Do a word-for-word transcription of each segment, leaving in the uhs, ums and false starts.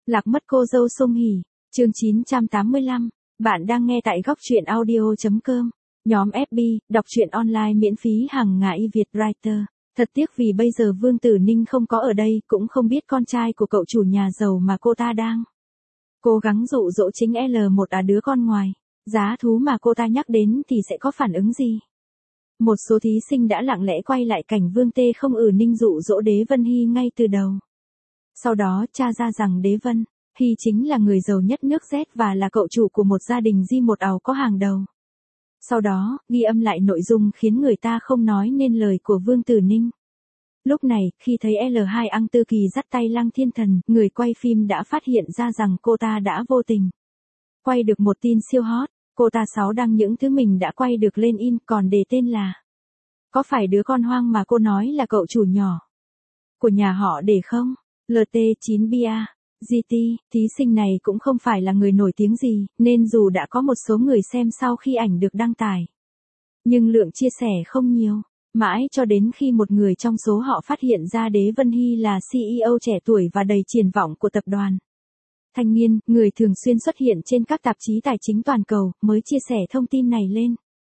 Lạc mất cô dâu Song Hỷ, chương chín trăm tám mươi lăm. Bạn đang nghe tại góc truyện audio chấm com. Nhóm ép bê, đọc truyện online miễn phí hàng ngày Việt Writer. Thật tiếc vì bây giờ Vương Tử Ninh không có ở đây, cũng không biết con trai của cậu chủ nhà giàu mà cô ta đang cố gắng dụ dỗ chính L một à đứa con ngoài. Giá thú mà cô ta nhắc đến thì sẽ có phản ứng gì? Một số thí sinh đã lặng lẽ quay lại cảnh Vương Tê không ử ninh dụ dỗ Đế Vân Hy ngay từ đầu. Sau đó tra ra rằng Đế Vân Hy chính là người giàu nhất nước Z và là cậu chủ của một gia đình di một ào có hàng đầu. Sau đó, ghi âm lại nội dung khiến người ta không nói nên lời của Vương Tử Ninh. Lúc này, khi thấy L hai Ăng Tư Kỳ dắt tay Lăng Thiên Thần, người quay phim đã phát hiện ra rằng cô ta đã vô tình quay được một tin siêu hot. Cô ta sáu đăng những thứ mình đã quay được lên in còn đề tên là "Có phải đứa con hoang mà cô nói là cậu chủ nhỏ của nhà họ để không?" lờ tê chín bê a, giê tê, thí sinh này cũng không phải là người nổi tiếng gì, nên dù đã có một số người xem sau khi ảnh được đăng tải, nhưng lượng chia sẻ không nhiều. Mãi cho đến khi một người trong số họ phát hiện ra Đế Vân Hy là xê e ô trẻ tuổi và đầy triển vọng của tập đoàn Thanh Niên, người thường xuyên xuất hiện trên các tạp chí tài chính toàn cầu, mới chia sẻ thông tin này lên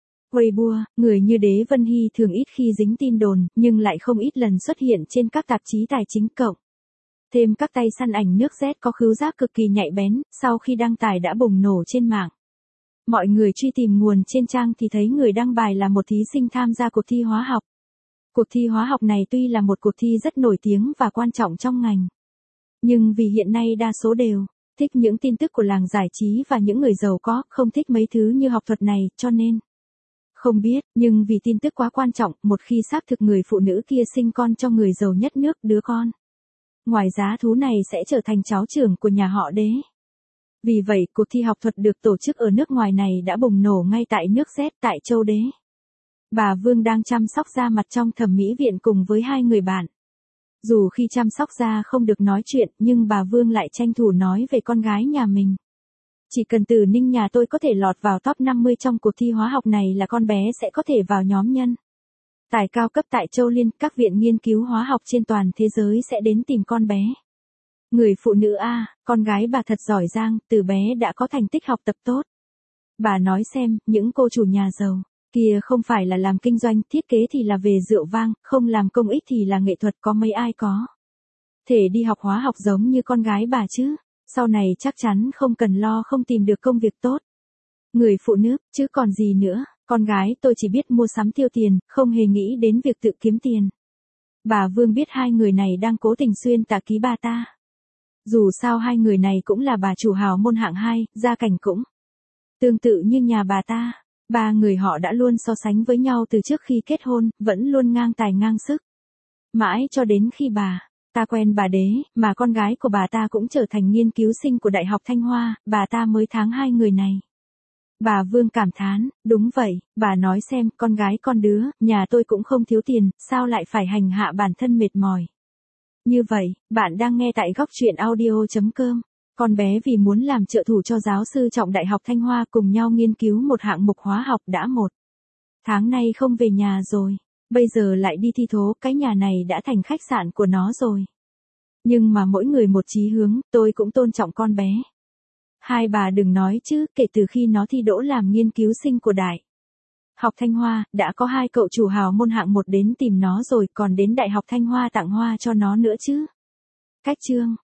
Weibo. Người như Đế Vân Hy thường ít khi dính tin đồn, nhưng lại không ít lần xuất hiện trên các tạp chí tài chính cộng. Thêm các tay săn ảnh nước Z có khứu giác cực kỳ nhạy bén, sau khi đăng tải đã bùng nổ trên mạng. Mọi người truy tìm nguồn trên trang thì thấy người đăng bài là một thí sinh tham gia cuộc thi hóa học. Cuộc thi hóa học này tuy là một cuộc thi rất nổi tiếng và quan trọng trong ngành, nhưng vì hiện nay đa số đều thích những tin tức của làng giải trí và những người giàu có, không thích mấy thứ như học thuật này, cho nên không biết, nhưng vì tin tức quá quan trọng, một khi xác thực người phụ nữ kia sinh con cho người giàu nhất nước, đứa con ngoài giá thú này sẽ trở thành cháu trưởng của nhà họ Đế. Vì vậy, cuộc thi học thuật được tổ chức ở nước ngoài này đã bùng nổ ngay tại nước Z, tại châu Đế. Bà Vương đang chăm sóc da mặt trong thẩm mỹ viện cùng với hai người bạn. Dù khi chăm sóc da không được nói chuyện, nhưng bà Vương lại tranh thủ nói về con gái nhà mình. Chỉ cần Tử Ninh nhà tôi có thể lọt vào top năm mươi trong cuộc thi hóa học này là con bé sẽ có thể vào nhóm nhân tài cao cấp tại châu Liên, các viện nghiên cứu hóa học trên toàn thế giới sẽ đến tìm con bé. Người phụ nữ A, con gái bà thật giỏi giang, từ bé đã có thành tích học tập tốt. Bà nói xem, những cô chủ nhà giàu kia không phải là làm kinh doanh, thiết kế thì là về rượu vang, không làm công ích thì là nghệ thuật, có mấy ai có thể đi học hóa học giống như con gái bà chứ. Sau này chắc chắn không cần lo không tìm được công việc tốt. Người phụ nữ, chứ còn gì nữa, con gái tôi chỉ biết mua sắm tiêu tiền, không hề nghĩ đến việc tự kiếm tiền. Bà Vương biết hai người này đang cố tình xuyên tả ký bà ta. Dù sao hai người này cũng là bà chủ hào môn hạng hai, gia cảnh cũng tương tự như nhà bà ta. Ba người họ đã luôn so sánh với nhau từ trước khi kết hôn, vẫn luôn ngang tài ngang sức. Mãi cho đến khi bà ta quen bà Đế, mà con gái của bà ta cũng trở thành nghiên cứu sinh của Đại học Thanh Hoa, bà ta mới tháng hai người này. Bà Vương cảm thán, đúng vậy, bà nói xem, con gái con đứa, nhà tôi cũng không thiếu tiền, sao lại phải hành hạ bản thân mệt mỏi. Như vậy, bạn đang nghe tại góc truyện audio chấm com. Con bé vì muốn làm trợ thủ cho giáo sư Trọng Đại học Thanh Hoa cùng nhau nghiên cứu một hạng mục hóa học đã một tháng nay không về nhà rồi. Bây giờ lại đi thi thố, cái nhà này đã thành khách sạn của nó rồi. Nhưng mà mỗi người một chí hướng, tôi cũng tôn trọng con bé. Hai bà đừng nói chứ, kể từ khi nó thi đỗ làm nghiên cứu sinh của Đại học Thanh Hoa, đã có hai cậu chủ hào môn hạng một đến tìm nó rồi, còn đến Đại học Thanh Hoa tặng hoa cho nó nữa chứ. Cách chương